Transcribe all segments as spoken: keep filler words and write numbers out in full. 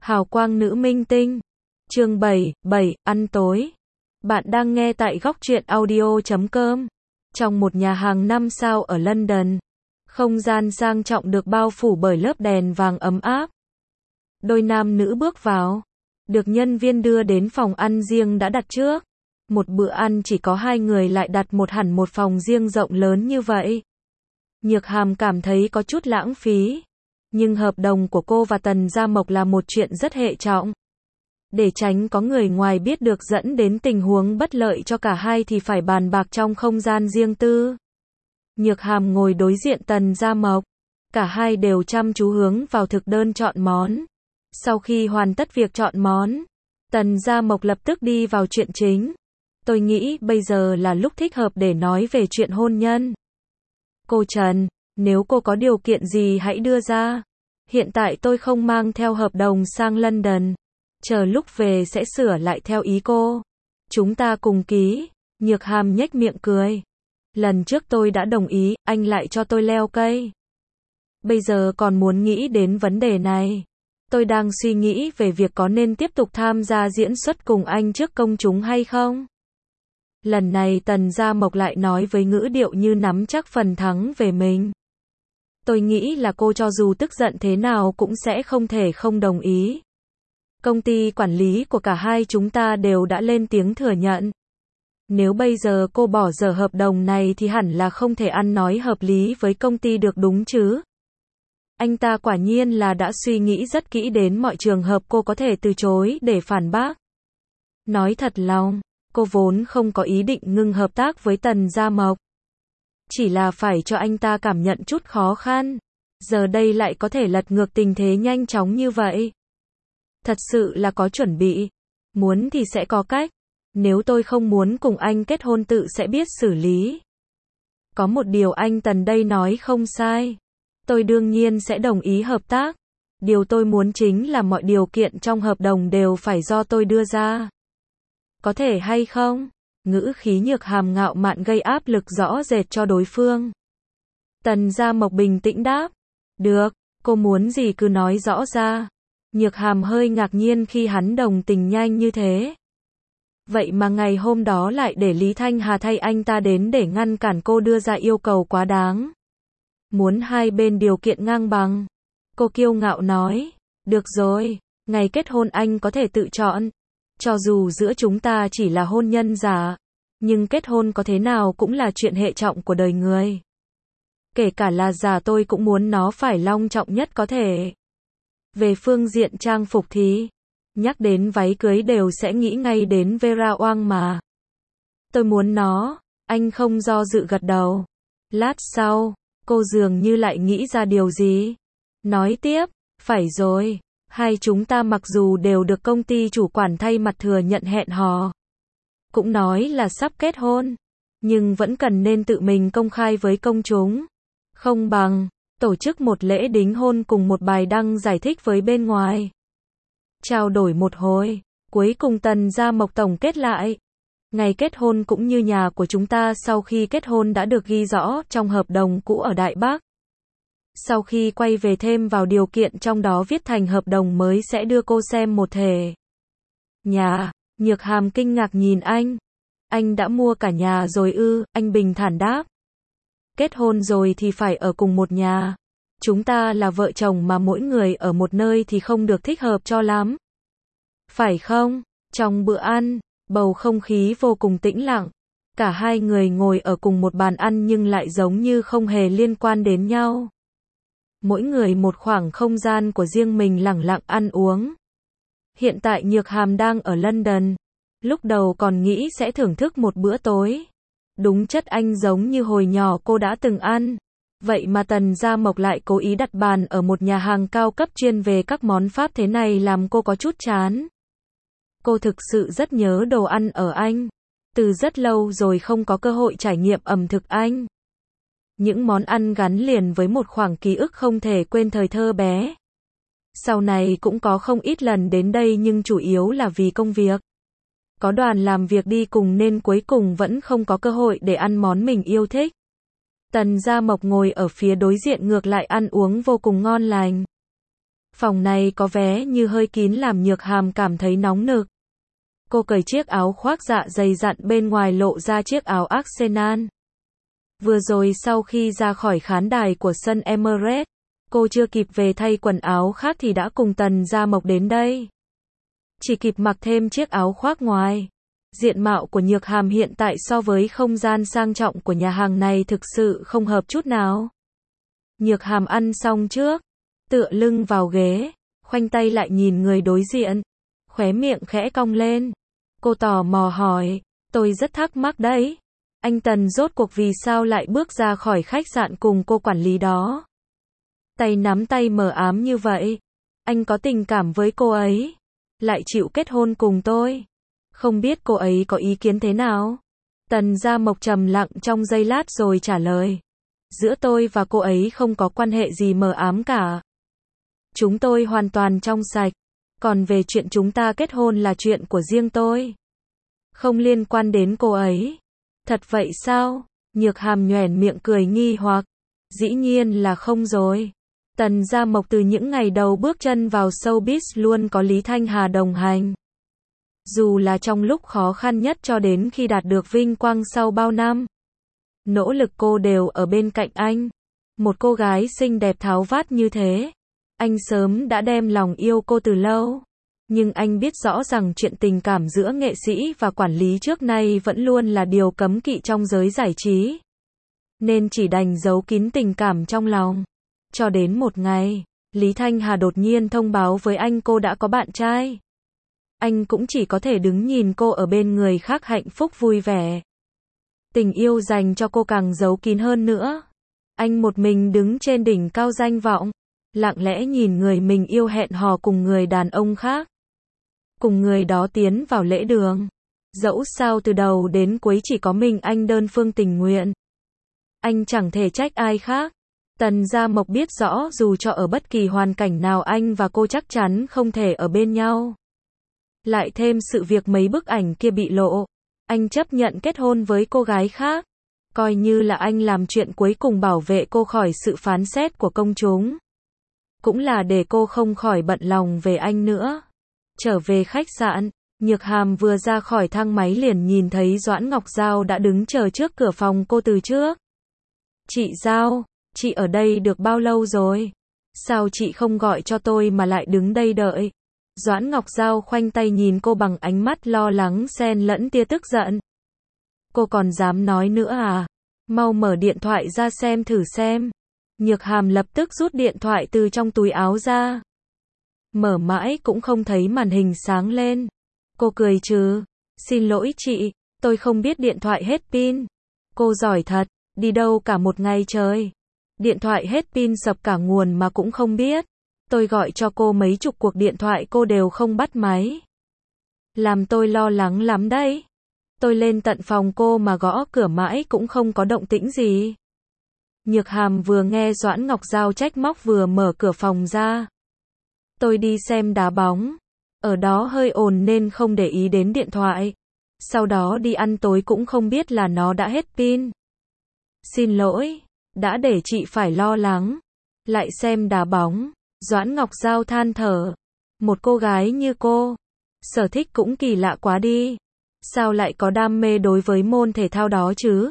Hào quang nữ minh tinh. Chương bảy, bảy, ăn tối. Bạn đang nghe tại góc truyện audio chấm com. Trong một nhà hàng năm sao ở London, không gian sang trọng được bao phủ bởi lớp đèn vàng ấm áp. Đôi nam nữ bước vào, được nhân viên đưa đến phòng ăn riêng đã đặt trước. Một bữa ăn chỉ có hai người lại đặt một hẳn một phòng riêng rộng lớn như vậy. Nhược Hàm cảm thấy có chút lãng phí. Nhưng hợp đồng của cô và Tần Gia Mộc là một chuyện rất hệ trọng. Để tránh có người ngoài biết được dẫn đến tình huống bất lợi cho cả hai thì phải bàn bạc trong không gian riêng tư. Nhược Hàm ngồi đối diện Tần Gia Mộc. Cả hai đều chăm chú hướng vào thực đơn chọn món. Sau khi hoàn tất việc chọn món, Tần Gia Mộc lập tức đi vào chuyện chính. Tôi nghĩ bây giờ là lúc thích hợp để nói về chuyện hôn nhân. Cô Trần, nếu cô có điều kiện gì hãy đưa ra. Hiện tại tôi không mang theo hợp đồng sang London. Chờ lúc về sẽ sửa lại theo ý cô. Chúng ta cùng ký. Nhược Hàm nhếch miệng cười. Lần trước tôi đã đồng ý, anh lại cho tôi leo cây. Bây giờ còn muốn nghĩ đến vấn đề này. Tôi đang suy nghĩ về việc có nên tiếp tục tham gia diễn xuất cùng anh trước công chúng hay không. Lần này Tần Gia Mộc lại nói với ngữ điệu như nắm chắc phần thắng về mình. Tôi nghĩ là cô cho dù tức giận thế nào cũng sẽ không thể không đồng ý. Công ty quản lý của cả hai chúng ta đều đã lên tiếng thừa nhận. Nếu bây giờ cô bỏ dở hợp đồng này thì hẳn là không thể ăn nói hợp lý với công ty được đúng chứ. Anh ta quả nhiên là đã suy nghĩ rất kỹ đến mọi trường hợp cô có thể từ chối để phản bác. Nói thật lòng, cô vốn không có ý định ngừng hợp tác với Tần Gia Mộc. Chỉ là phải cho anh ta cảm nhận chút khó khăn. Giờ đây lại có thể lật ngược tình thế nhanh chóng như vậy. Thật sự là có chuẩn bị. Muốn thì sẽ có cách. Nếu tôi không muốn cùng anh kết hôn tự sẽ biết xử lý. Có một điều anh Tần đây nói không sai. Tôi đương nhiên sẽ đồng ý hợp tác. Điều tôi muốn chính là mọi điều kiện trong hợp đồng đều phải do tôi đưa ra. Có thể hay không? Ngữ khí Nhược Hàm ngạo mạn gây áp lực rõ rệt cho đối phương. Tần Gia Mộc bình tĩnh đáp. Được, cô muốn gì cứ nói rõ ra. Nhược Hàm hơi ngạc nhiên khi hắn đồng tình nhanh như thế. Vậy mà ngày hôm đó lại để Lý Thanh Hà thay anh ta đến để ngăn cản cô đưa ra yêu cầu quá đáng. Muốn hai bên điều kiện ngang bằng. Cô kiêu ngạo nói. Được rồi, ngày kết hôn anh có thể tự chọn. Cho dù giữa chúng ta chỉ là hôn nhân giả, nhưng kết hôn có thế nào cũng là chuyện hệ trọng của đời người. Kể cả là giả tôi cũng muốn nó phải long trọng nhất có thể. Về phương diện trang phục thì, nhắc đến váy cưới đều sẽ nghĩ ngay đến Vera Wang mà. Tôi muốn nó, anh không do dự gật đầu. Lát sau, cô dường như lại nghĩ ra điều gì. Nói tiếp, phải rồi. Hai chúng ta mặc dù đều được công ty chủ quản thay mặt thừa nhận hẹn hò, cũng nói là sắp kết hôn, nhưng vẫn cần nên tự mình công khai với công chúng. Không bằng tổ chức một lễ đính hôn cùng một bài đăng giải thích với bên ngoài. Trao đổi một hồi, cuối cùng Tần Gia Mộc tổng kết lại. Ngày kết hôn cũng như nhà của chúng ta sau khi kết hôn đã được ghi rõ trong hợp đồng cũ ở Đại Bắc. Sau khi quay về thêm vào điều kiện trong đó viết thành hợp đồng mới sẽ đưa cô xem một thể. Nhà, Nhược Hàm kinh ngạc nhìn anh. Anh đã mua cả nhà rồi ư, anh bình thản đáp. Kết hôn rồi thì phải ở cùng một nhà. Chúng ta là vợ chồng mà mỗi người ở một nơi thì không được thích hợp cho lắm. Phải không? Trong bữa ăn, bầu không khí vô cùng tĩnh lặng. Cả hai người ngồi ở cùng một bàn ăn nhưng lại giống như không hề liên quan đến nhau. Mỗi người một khoảng không gian của riêng mình lẳng lặng ăn uống. Hiện tại Nhược Hàm đang ở London. Lúc đầu còn nghĩ sẽ thưởng thức một bữa tối. Đúng chất Anh giống như hồi nhỏ cô đã từng ăn. Vậy mà Tần Gia Mộc lại cố ý đặt bàn ở một nhà hàng cao cấp chuyên về các món Pháp thế này làm cô có chút chán. Cô thực sự rất nhớ đồ ăn ở Anh. Từ rất lâu rồi không có cơ hội trải nghiệm ẩm thực Anh. Những món ăn gắn liền với một khoảng ký ức không thể quên thời thơ bé. Sau này cũng có không ít lần đến đây nhưng chủ yếu là vì công việc. Có đoàn làm việc đi cùng nên cuối cùng vẫn không có cơ hội để ăn món mình yêu thích. Tần Gia Mộc ngồi ở phía đối diện ngược lại ăn uống vô cùng ngon lành. Phòng này có vẻ như hơi kín làm Nhược Hàm cảm thấy nóng nực. Cô cởi chiếc áo khoác dạ dày dặn bên ngoài lộ ra chiếc áo Arsenal. Vừa rồi sau khi ra khỏi khán đài của sân Emirates, cô chưa kịp về thay quần áo khác thì đã cùng Tần Gia Mộc đến đây. Chỉ kịp mặc thêm chiếc áo khoác ngoài. Diện mạo của Nhược Hàm hiện tại so với không gian sang trọng của nhà hàng này thực sự không hợp chút nào. Nhược Hàm ăn xong trước, tựa lưng vào ghế, khoanh tay lại nhìn người đối diện, khóe miệng khẽ cong lên. Cô tò mò hỏi, tôi rất thắc mắc đấy. Anh Tần rốt cuộc vì sao lại bước ra khỏi khách sạn cùng cô quản lý đó? Tay nắm tay mờ ám như vậy. Anh có tình cảm với cô ấy, lại chịu kết hôn cùng tôi. Không biết cô ấy có ý kiến thế nào? Tần Gia Mộc trầm lặng trong giây lát rồi trả lời. Giữa tôi và cô ấy không có quan hệ gì mờ ám cả. Chúng tôi hoàn toàn trong sạch. Còn về chuyện chúng ta kết hôn là chuyện của riêng tôi. Không liên quan đến cô ấy. Thật vậy sao? Nhược Hàm nhoẻn miệng cười nghi hoặc. Dĩ nhiên là không rồi. Tần Gia Mộc từ những ngày đầu bước chân vào showbiz luôn có Lý Thanh Hà đồng hành. Dù là trong lúc khó khăn nhất cho đến khi đạt được vinh quang sau bao năm. Nỗ lực cô đều ở bên cạnh anh. Một cô gái xinh đẹp tháo vát như thế. Anh sớm đã đem lòng yêu cô từ lâu. Nhưng anh biết rõ rằng chuyện tình cảm giữa nghệ sĩ và quản lý trước nay vẫn luôn là điều cấm kỵ trong giới giải trí. Nên chỉ đành giấu kín tình cảm trong lòng. Cho đến một ngày, Lý Thanh Hà đột nhiên thông báo với anh cô đã có bạn trai. Anh cũng chỉ có thể đứng nhìn cô ở bên người khác hạnh phúc vui vẻ. Tình yêu dành cho cô càng giấu kín hơn nữa. Anh một mình đứng trên đỉnh cao danh vọng, lặng lẽ nhìn người mình yêu hẹn hò cùng người đàn ông khác. Cùng người đó tiến vào lễ đường. Dẫu sao từ đầu đến cuối chỉ có mình anh đơn phương tình nguyện. Anh chẳng thể trách ai khác. Tần Gia Mộc biết rõ dù cho ở bất kỳ hoàn cảnh nào anh và cô chắc chắn không thể ở bên nhau. Lại thêm sự việc mấy bức ảnh kia bị lộ. Anh chấp nhận kết hôn với cô gái khác. Coi như là anh làm chuyện cuối cùng bảo vệ cô khỏi sự phán xét của công chúng. Cũng là để cô không khỏi bận lòng về anh nữa. Trở về khách sạn, Nhược Hàm vừa ra khỏi thang máy liền nhìn thấy Doãn Ngọc Giao đã đứng chờ trước cửa phòng cô từ trước. Chị Giao, chị ở đây được bao lâu rồi? Sao chị không gọi cho tôi mà lại đứng đây đợi? Doãn Ngọc Giao khoanh tay nhìn cô bằng ánh mắt lo lắng xen lẫn tia tức giận. Cô còn dám nói nữa à? Mau mở điện thoại ra xem thử xem. Nhược Hàm lập tức rút điện thoại từ trong túi áo ra. Mở mãi cũng không thấy màn hình sáng lên. Cô cười trừ. Xin lỗi chị, tôi không biết điện thoại hết pin. Cô giỏi thật, đi đâu cả một ngày trời. Điện thoại hết pin sập cả nguồn mà cũng không biết. Tôi gọi cho cô mấy chục cuộc điện thoại cô đều không bắt máy. Làm tôi lo lắng lắm đấy. Tôi lên tận phòng cô mà gõ cửa mãi cũng không có động tĩnh gì. Nhược Hàm vừa nghe Doãn Ngọc Giao trách móc vừa mở cửa phòng ra. Tôi đi xem đá bóng. Ở đó hơi ồn nên không để ý đến điện thoại. Sau đó đi ăn tối cũng không biết là nó đã hết pin. Xin lỗi, đã để chị phải lo lắng. Lại xem đá bóng. Doãn Ngọc Giao than thở. Một cô gái như cô, sở thích cũng kỳ lạ quá đi. Sao lại có đam mê đối với môn thể thao đó chứ?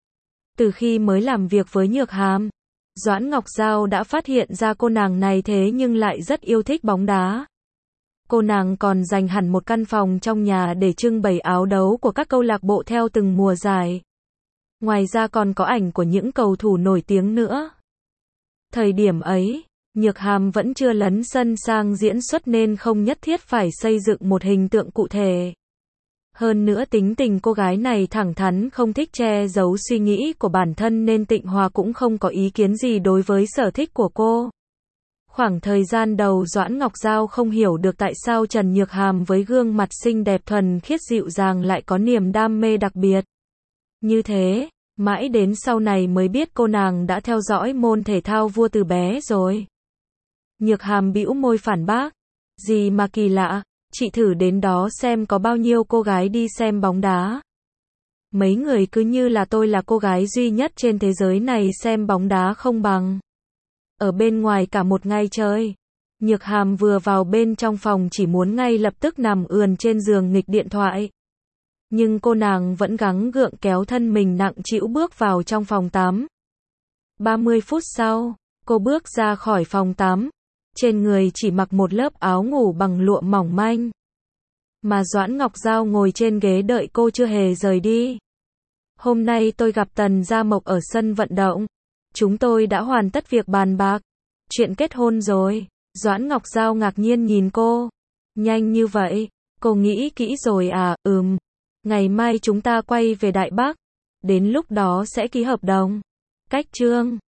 Từ khi mới làm việc với Nhược Hàm, Doãn Ngọc Giao đã phát hiện ra cô nàng này thế nhưng lại rất yêu thích bóng đá. Cô nàng còn dành hẳn một căn phòng trong nhà để trưng bày áo đấu của các câu lạc bộ theo từng mùa giải. Ngoài ra còn có ảnh của những cầu thủ nổi tiếng nữa. Thời điểm ấy, Nhược Hàm vẫn chưa lấn sân sang diễn xuất nên không nhất thiết phải xây dựng một hình tượng cụ thể. Hơn nữa tính tình cô gái này thẳng thắn không thích che giấu suy nghĩ của bản thân nên Tịnh Hòa cũng không có ý kiến gì đối với sở thích của cô. Khoảng thời gian đầu Doãn Ngọc Giao không hiểu được tại sao Trần Nhược Hàm với gương mặt xinh đẹp thuần khiết dịu dàng lại có niềm đam mê đặc biệt. Như thế, mãi đến sau này mới biết cô nàng đã theo dõi môn thể thao vua từ bé rồi. Nhược Hàm bĩu môi phản bác. Gì mà kỳ lạ, chị thử đến đó xem có bao nhiêu cô gái đi xem bóng đá. Mấy người cứ như là tôi là cô gái duy nhất trên thế giới này xem bóng đá không bằng. Ở bên ngoài cả một ngày trời. Nhược Hàm vừa vào bên trong phòng chỉ muốn ngay lập tức nằm ườn trên giường nghịch điện thoại. Nhưng cô nàng vẫn gắng gượng kéo thân mình nặng trĩu bước vào trong phòng tắm. ba mươi phút sau, cô bước ra khỏi phòng tắm. Trên người chỉ mặc một lớp áo ngủ bằng lụa mỏng manh. Mà Doãn Ngọc Giao ngồi trên ghế đợi cô chưa hề rời đi. Hôm nay tôi gặp Tần Gia Mộc ở sân vận động. Chúng tôi đã hoàn tất việc bàn bạc. Chuyện kết hôn rồi. Doãn Ngọc Giao ngạc nhiên nhìn cô. Nhanh như vậy, cô nghĩ kỹ rồi à? Ừm. Ngày mai chúng ta quay về Đại Bắc. Đến lúc đó sẽ ký hợp đồng. Cách chương